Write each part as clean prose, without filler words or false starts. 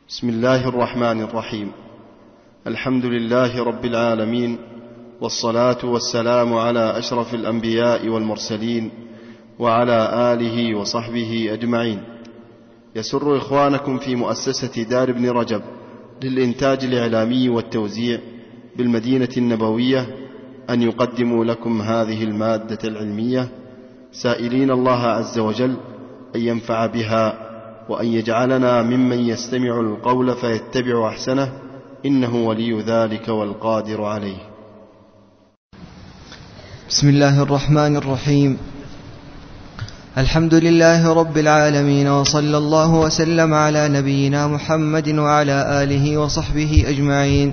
بسم الله الرحمن الرحيم. الحمد لله رب العالمين، والصلاة والسلام على أشرف الأنبياء والمرسلين وعلى آله وصحبه أجمعين. يسر إخوانكم في مؤسسة دار ابن رجب للإنتاج الإعلامي والتوزيع بالمدينة النبوية أن يقدموا لكم هذه المادة العلمية، سائلين الله عز وجل أن ينفع بها وأن يجعلنا ممن يستمع القول فيتبع أحسنه، إنه ولي ذلك والقادر عليه. بسم الله الرحمن الرحيم. الحمد لله رب العالمين، وصلى الله وسلم على نبينا محمد وعلى آله وصحبه أجمعين.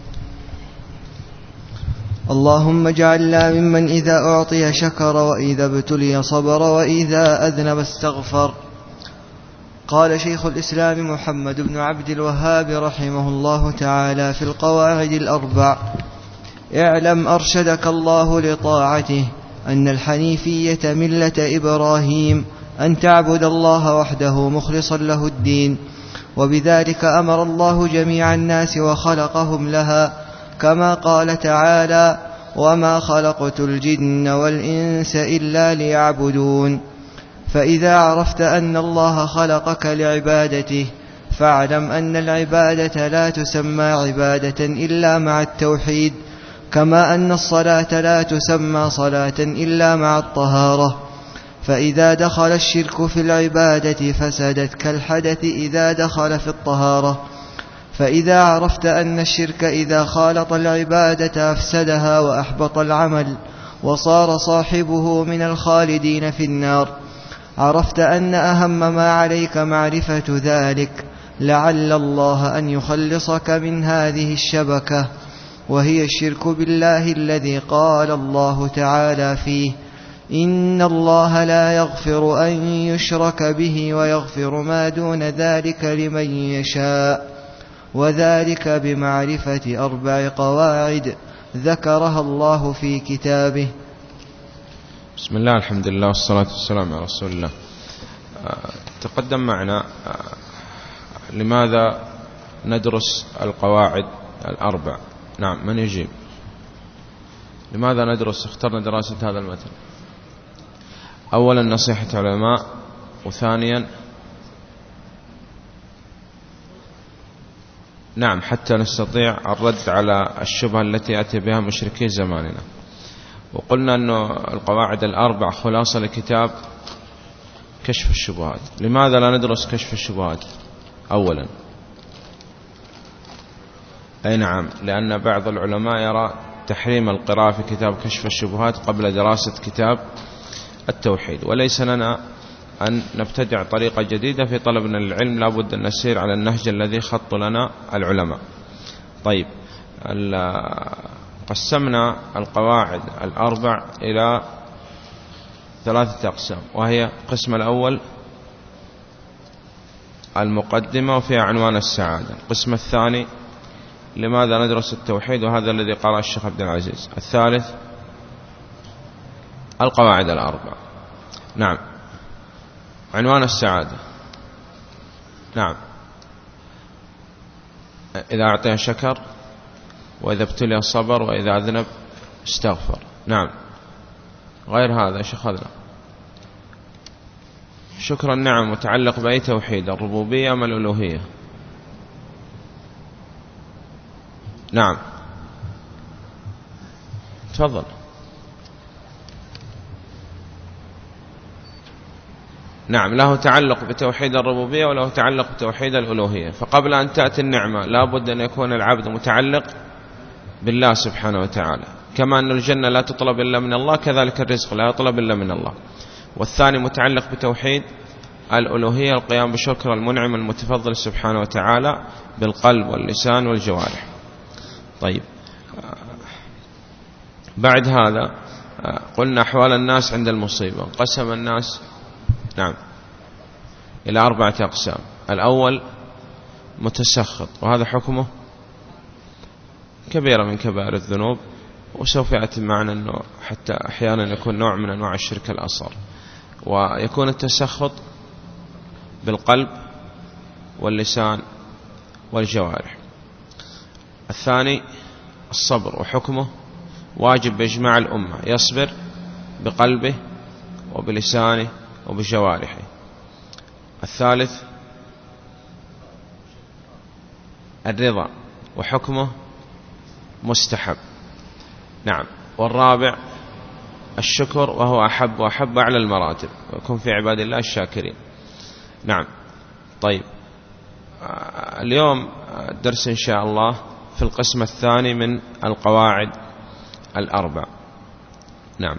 اللهم اجعلنا ممن إذا أعطي شكر، وإذا ابتلي صبر، وإذا أذنب استغفر. قال شيخ الإسلام محمد بن عبد الوهاب رحمه الله تعالى في القواعد الأربع: اعلم أرشدك الله لطاعته أن الحنيفية ملة إبراهيم، أن تعبد الله وحده مخلصا له الدين، وبذلك أمر الله جميع الناس وخلقهم لها، كما قال تعالى: وما خلقت الجن والإنس إلا ليعبدون. فإذا عرفت أن الله خلقك لعبادته، فاعلم أن العبادة لا تسمى عبادة إلا مع التوحيد، كما أن الصلاة لا تسمى صلاة إلا مع الطهارة. فإذا دخل الشرك في العبادة فسدت كالحدث إذا دخل في الطهارة. فإذا عرفت أن الشرك إذا خالط العبادة أفسدها وأحبط العمل، وصار صاحبه من الخالدين في النار، عرفت أن أهم ما عليك معرفة ذلك، لعل الله أن يخلصك من هذه الشبكة، وهي الشرك بالله الذي قال الله تعالى فيه: إن الله لا يغفر أن يشرك به ويغفر ما دون ذلك لمن يشاء، وذلك بمعرفة 4 قواعد ذكرها الله في كتابه. بسم الله، الحمد لله، والصلاة والسلام على رسول الله. تقدم معنا لماذا ندرس القواعد الأربع. نعم، من يجيب؟ لماذا ندرس؟ اخترنا دراسة هذا المتن. أولا نصيحة علماء، وثانيا نعم حتى نستطيع الرد على الشبهة التي يأتي بها مشركي زماننا. وقلنا أن القواعد الأربع خلاصة لكتاب كشف الشبهات. لماذا لا ندرس كشف الشبهات أولا؟ أي نعم، لأن بعض العلماء يرى تحريم القراءة في كتاب كشف الشبهات قبل دراسة كتاب التوحيد، وليس لنا أن نبتدع طريقة جديدة في طلبنا للعلم، لا بد أن نسير على النهج الذي خط لنا العلماء. طيب، قسمنا القواعد الأربع إلى 3 أقسام، وهي القسم الأول المقدمة وفيها عنوان السعادة. القسم الثاني لماذا ندرس التوحيد، وهذا الذي قرأ الشيخ عبد العزيز. الثالث القواعد الأربع. نعم، عنوان السعادة. نعم، إذا أعطي شكر، وإذا ابتلي صبر، وإذا أذنب استغفر. نعم، غير هذا ايش أخذنا؟ شكر النعم متعلق بأي توحيد، الربوبية أم الألوهية؟ نعم، تفضل. نعم، له تعلق بتوحيد الربوبية وله تعلق بتوحيد الألوهية. فقبل أن تأتي النعمة لا بد أن يكون العبد متعلق بالله سبحانه وتعالى، كما أن الجنة لا تطلب إلا من الله، كذلك الرزق لا يطلب إلا من الله. والثاني متعلق بتوحيد الألوهية، القيام بشكر المنعم المتفضل سبحانه وتعالى بالقلب واللسان والجوارح. طيب، بعد هذا قلنا أحوال الناس عند المصيبة. قسم الناس نعم إلى 4 أقسام. الأول متسخط، وهذا حكمه كبيرة من كبائر الذنوب، وسوف يأتي معنا أنه حتى أحيانا يكون نوع من أنواع الشرك الأصغر. ويكون التسخط بالقلب واللسان والجوارح. الثاني الصبر، وحكمه واجب بإجماع الأمة، يصبر بقلبه وبلسانه وبجوارحه. الثالث الرضا، وحكمه مستحب. نعم. والرابع الشكر، وهو أحب وأحب أعلى المراتب، ويكون في عباد الله الشاكرين. نعم. طيب، اليوم الدرس إن شاء الله في القسم الثاني من القواعد الأربع. نعم.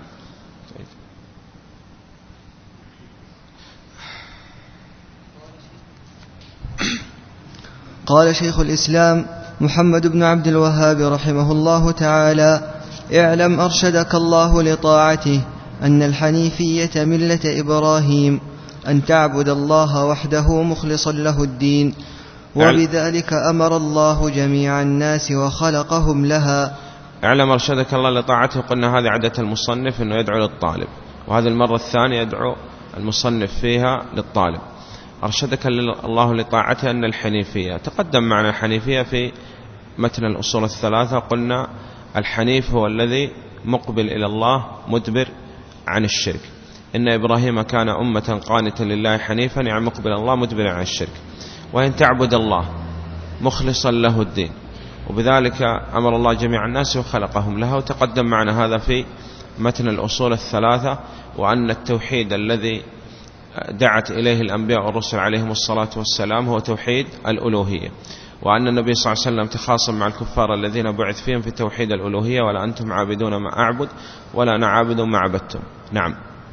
قال شيخ الإسلام محمد بن عبد الوهاب رحمه الله تعالى: اعلم أرشدك الله لطاعته أن الحنيفية ملة إبراهيم، أن تعبد الله وحده مخلصا له الدين، وبذلك أمر الله جميع الناس وخلقهم لها. اعلم أرشدك الله لطاعته، قلنا هذه عادة المصنف أنه يدعو للطالب، وهذه المرة الثانية يدعو المصنف فيها للطالب. أرشدك الله لطاعته أن الحنيفية، تقدم معنا الحنيفية في متن الأصول الثلاثة، قلنا الحنيف هو الذي مقبل إلى الله مدبر عن الشرك. إن إبراهيم كان أمة قانتا لله حنيفا، يعني مقبل الله مدبر عن الشرك. وإن تعبد الله مخلصا له الدين، وبذلك أمر الله جميع الناس وخلقهم لها. وتقدم معنا هذا في متن الأصول الثلاثة، وأن التوحيد الذي دعت إليه الأنبياء والرسل عليهم الصلاة والسلام هو توحيد الألوهية، وأن النبي صلى الله عليه وسلم تخاصم مع الكفار الذين بعث فيهم في توحيد الألوهية: ولا أنتم عابدون ما أعبد ولا أنا عابد ما عبدتم. نعم.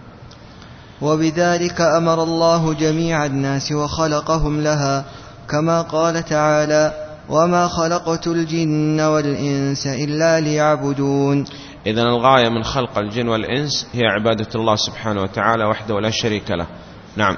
وبذلك أمر الله جميع الناس وخلقهم لها، كما قال تعالى: وما خلقت الجن والإنس إلا ليعبدون. إذن الغاية من خلق الجن والإنس هي عبادة الله سبحانه وتعالى وحده ولا شريك له. نعم.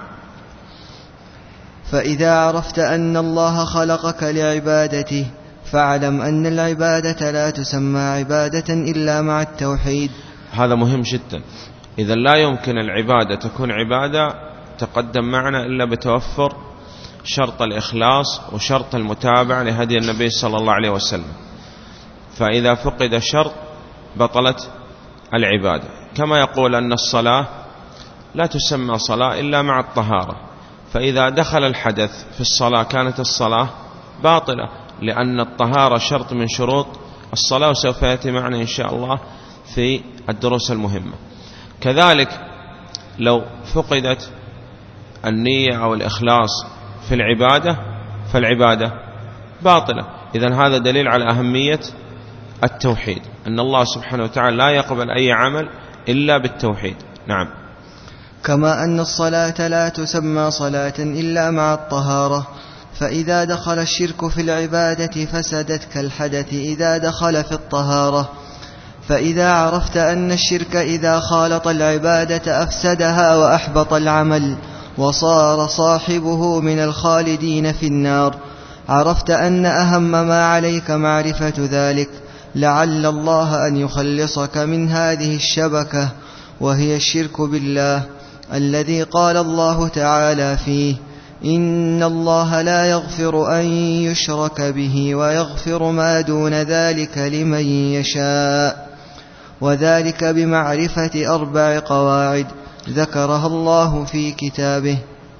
فإذا عرفت أن الله خلقك لعبادته، فاعلم أن العبادة لا تسمى عبادة إلا مع التوحيد. هذا مهم جدا. إذا لا يمكن العبادة تكون عبادة، تقدم معنا، إلا بتوفر شرط الإخلاص وشرط المتابعة لهدي النبي صلى الله عليه وسلم. فإذا فقد شرط بطلت العبادة. كما يقول أن الصلاة لا تسمى صلاة إلا مع الطهارة، فإذا دخل الحدث في الصلاة كانت الصلاة باطلة، لأن الطهارة شرط من شروط الصلاة، وسوف يأتي معنا إن شاء الله في الدروس المهمة. كذلك لو فقدت النية أو الإخلاص في العبادة فالعبادة باطلة. إذن هذا دليل على أهمية التوحيد، أن الله سبحانه وتعالى لا يقبل أي عمل إلا بالتوحيد. نعم. كما أن الصلاة لا تسمى صلاة إلا مع الطهارة، فإذا دخل الشرك في العبادة فسدت كالحدث إذا دخل في الطهارة. فإذا عرفت أن الشرك إذا خالط العبادة أفسدها وأحبط العمل، وصار صاحبه من الخالدين في النار، عرفت أن أهم ما عليك معرفة ذلك، لعل الله أن يخلصك من هذه الشبكة، وهي الشرك بالله، الذي قال الله تعالى فيه: إن الله لا يغفر أن يشرك به ويغفر ما دون ذلك لمن يشاء. وذلك بمعرفة 4 قواعد ذكرها الله في كتابه.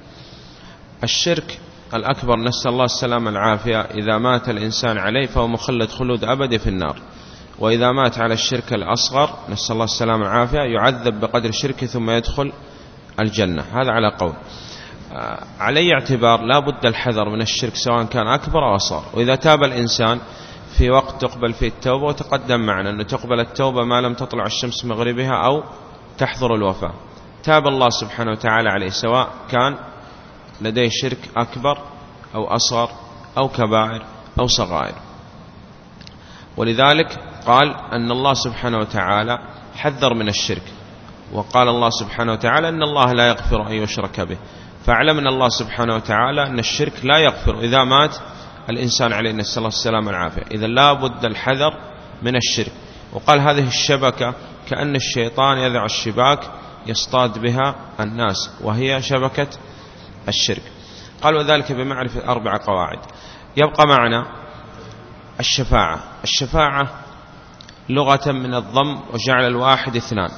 الشرك الأكبر، نسأل الله السلامة العافية، إذا مات الإنسان عليه فهو مخلد خلود أبدي في النار. وإذا مات على الشرك الأصغر، نسأل الله السلامة العافية، يعذب بقدر شركه ثم يدخل الجنة. هذا على قول. علي اعتبار لا بد الحذر من الشرك سواء كان أكبر أو أصغر. وإذا تاب الإنسان في وقت تقبل فيه التوبة، وتقدم معنا أنه تقبل التوبة ما لم تطلع الشمس مغربها أو تحضر الوفاة، تاب الله سبحانه وتعالى عليه، سواء كان لديه شرك أكبر أو أصغر أو كبائر أو صغائر. ولذلك قال أن الله سبحانه وتعالى حذر من الشرك، وقال الله سبحانه وتعالى أن الله لا يغفر أن يشرك به. فاعلم أن الله سبحانه وتعالى أن الشرك لا يغفر إذا مات الإنسان عليه، نسأل الله السلامة العافية. إذا لا بد الحذر من الشرك. وقال هذه الشبكة كأن الشيطان يذع الشباك يصطاد بها الناس، وهي شبكة الشرك. قال وذلك بمعرفة 4 قواعد. يبقى معنا الشفاعة. الشفاعة لغة من الضم وجعل الواحد اثنان،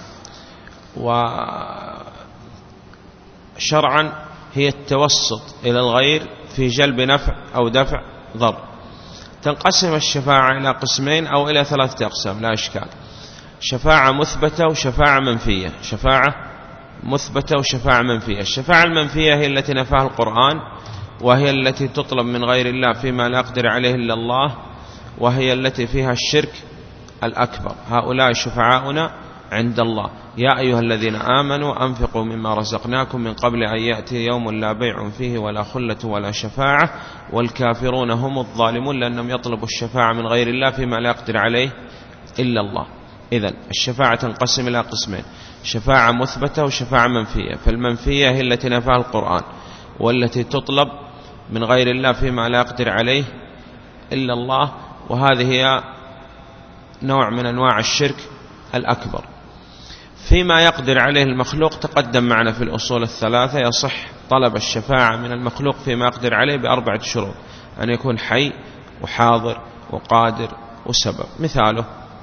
وشرعا هي التوسط إلى الغير في جلب نفع أو دفع ضر. تنقسم الشفاعة إلى قسمين أو إلى 3 أقسام لا إشكال: شفاعة مثبتة وشفاعة منفية. شفاعة مثبتة وشفاعة منفية. الشفاعة المنفية هي التي نفاها القرآن، وهي التي تطلب من غير الله فيما لا يقدر عليه إلا الله، وهي التي فيها الشرك الأكبر. هؤلاء شفعاؤنا عند الله: يا أيها الذين آمنوا أنفقوا مما رزقناكم من قبل أن يأتي يوم لا بيع فيه ولا خلة ولا شفاعة والكافرون هم الظالمون، لأنهم يطلبوا الشفاعة من غير الله فيما لا يقدر عليه إلا الله. إذن الشفاعة تنقسم إلى قسمين: شفاعة مثبتة وشفاعة منفية. فالمنفية هي التي نفاها القرآن، والتي تطلب من غير الله فيما لا يقدر عليه إلا الله، وهذه هي نوع من أنواع الشرك الأكبر. فيما يقدر عليه المخلوق تقدم معنا في الأصول الثلاثة: يصح طلب الشفاعة من المخلوق فيما يقدر عليه ب4 شروط: أن يكون حي وحاضر وقادر وسبب. مثاله: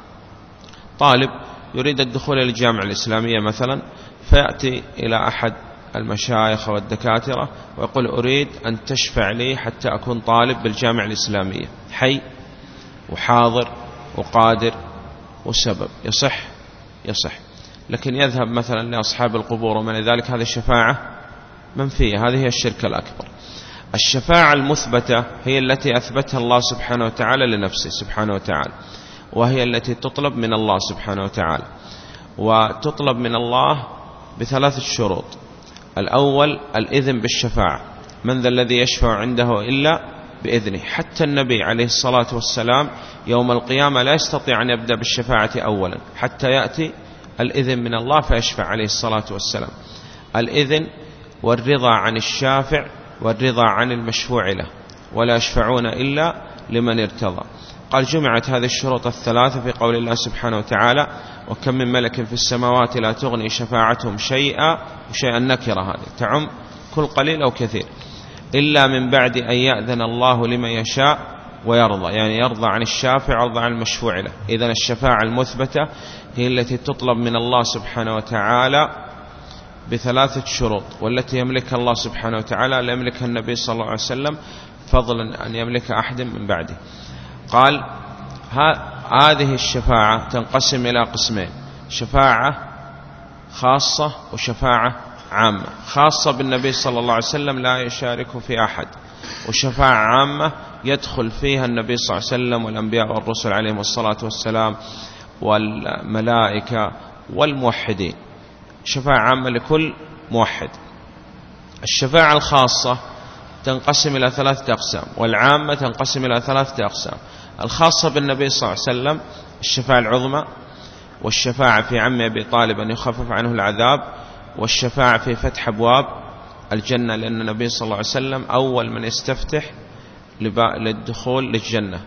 طالب يريد الدخول إلى الجامعة الإسلامية مثلا، فيأتي إلى أحد المشايخ والدكاترة ويقول: أريد أن تشفع لي حتى أكون طالب بالجامعة الإسلامية، حي وحاضر وقادر وسبب. يصح؟ يصح. لكن يذهب مثلا لأصحاب القبور ومن ذلك، هذه الشفاعة منفية، هذه هي الشرك الأكبر. الشفاعة المثبتة هي التي أثبتها الله سبحانه وتعالى لنفسه سبحانه وتعالى، وهي التي تطلب من الله سبحانه وتعالى، وتطلب من الله ب3 شروط. الأول الإذن بالشفاعة: من ذا الذي يشفع عنده إلا بإذنه. حتى النبي عليه الصلاة والسلام يوم القيامة لا يستطيع أن يبدأ بالشفاعة أولا حتى يأتي الإذن من الله فيشفع عليه الصلاة والسلام. الإذن والرضا عن الشافع والرضا عن المشفوع له، ولا يشفعون إلا لمن ارتضى. قال: جمعت هذه الشروط الثلاثة في قول الله سبحانه وتعالى: وكم من ملك في السماوات لا تغني شفاعتهم شيئا. وشيئا نكرة، هذه تعم كل قليل أو كثير، إلا من بعد أن يأذن الله لمن يشاء ويرضى، يعني يرضى عن الشافع ويرضى عن المشفوع له. إذن الشفاعة المثبتة هي التي تطلب من الله سبحانه وتعالى ب3 شروط، والتي يملكها الله سبحانه وتعالى لا يملكها النبي صلى الله عليه وسلم، فضلا أن يملك أحد من بعده. قال: هذه الشفاعة تنقسم إلى قسمين: شفاعة خاصة وشفاعة عامة. خاصة بالنبي صلى الله عليه وسلم لا يشارك في أحد، وشفاعة عامة يدخل فيها النبي صلى الله عليه وسلم والأنبياء والرسل عليهم الصلاة والسلام والملائكة والموحدين. شفاعة عامة لكل موحد. الشفاعة الخاصة تنقسم إلى 3 أقسام، والعامة تنقسم إلى 3 أقسام: الخاصة بالنبي صلى الله عليه وسلم الشفاعة العظمى، والشفاعة في عم أبي طالب أن يخفف عنه العذاب، والشفاعة في فتح أبواب الجنة، لأن النبي صلى الله عليه وسلم أول من يستفتح للدخول للجنة.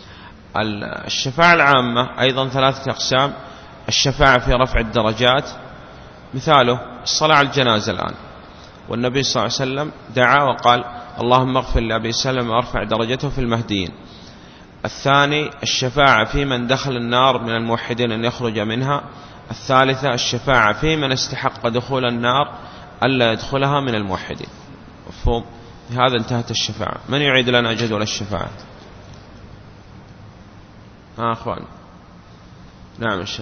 الشفاعة العامة أيضا 3 أقسام: الشفاعة في رفع الدرجات، مثاله الصلاة على الجنازة الآن، والنبي صلى الله عليه وسلم دعا وقال: اللهم اغفر لأبي سلمة وارفع درجته في المهديين. الثاني الشفاعة في من دخل النار من الموحدين أن يخرج منها. الثالثة الشفاعة في من استحق دخول النار ألا يدخلها من الموحدين. مفهوم؟ هذا انتهت الشفاعة. من يعيد لنا جدول الشفاعة؟ أخوان. نعم الشيخ.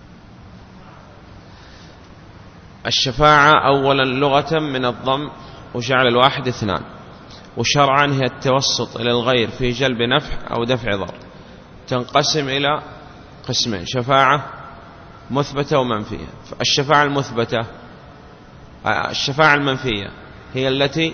الشفاعة أولا لغة من الضم وجعل الواحد 2، وشرعا هي التوسط إلى الغير في جلب نفع أو دفع ضر. تنقسم إلى قسمين: شفاعة مثبتة ومنفية. الشفاعة المثبتة، الشفاعة المنفية هي التي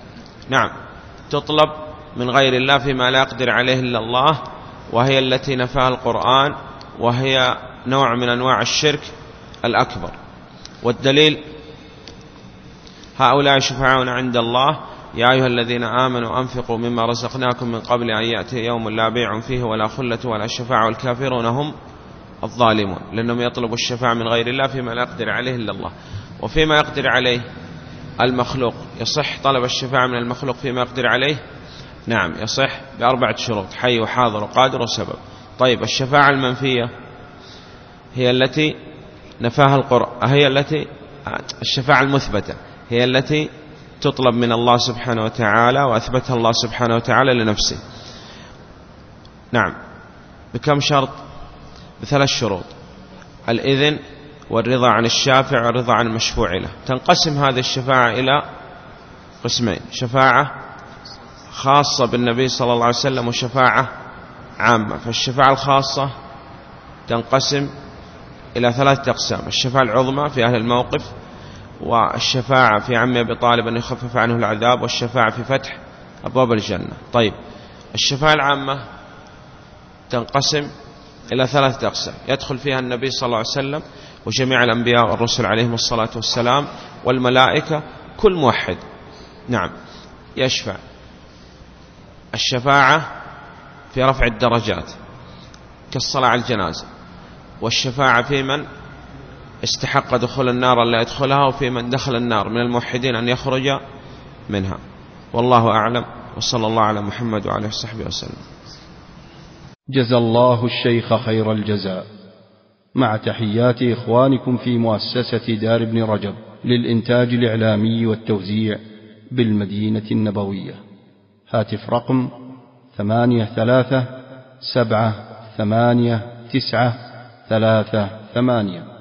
تطلب من غير الله فيما لا يقدر عليه إلا الله، وهي التي نفاها القرآن، وهي نوع من أنواع الشرك الأكبر. والدليل: هؤلاء شفعاؤنا عند الله: يا أيها الذين آمنوا أنفقوا مما رزقناكم من قبل أن يأتي يوم لا بيع فيه ولا خلة ولا شفاعة والكافرون هم الظالمون، لأنهم يطلبوا الشفاعة من غير الله فيما لا يقدر عليه إلا الله. وفيما يقدر عليه المخلوق يصح طلب الشفاعة من المخلوق فيما يقدر عليه. نعم يصح ب4 شروط: حي وحاضر وقادر وسبب. طيب الشفاعة المنفية هي التي نفاها القرآن، الشفاعة المثبتة هي التي تطلب من الله سبحانه وتعالى وأثبتها الله سبحانه وتعالى لنفسه. نعم، بكم شرط؟ ب3 شروط: الإذن والرضا عن الشافع والرضا عن المشفوع له. تنقسم هذه الشفاعة إلى قسمين: شفاعة خاصة بالنبي صلى الله عليه وسلم وشفاعة عامة. فالشفاعة الخاصة تنقسم إلى 3 أقسام: الشفاعة العظمى في أهل الموقف، والشفاعة في عم أبي طالب أن يخفف عنه العذاب، والشفاعة في فتح أبواب الجنة. طيب الشفاعة العامة تنقسم إلى 3 أقسام: يدخل فيها النبي صلى الله عليه وسلم وجميع الأنبياء والرسل عليهم الصلاة والسلام والملائكة، كل موحد نعم يشفع. الشفاعة في رفع الدرجات كالصلاة على الجنازة، والشفاعة في من استحق دخول النار أن لا يدخلها، وفي من دخل النار من الموحدين أن يخرج منها. والله أعلم، وصلى الله على محمد وعلى آله وصحبه وسلم. جزى الله الشيخ خير الجزاء، مع تحيات إخوانكم في مؤسسة دار ابن رجب للإنتاج الإعلامي والتوزيع بالمدينة النبوية. هاتف رقم 83 7 8 9 3 8.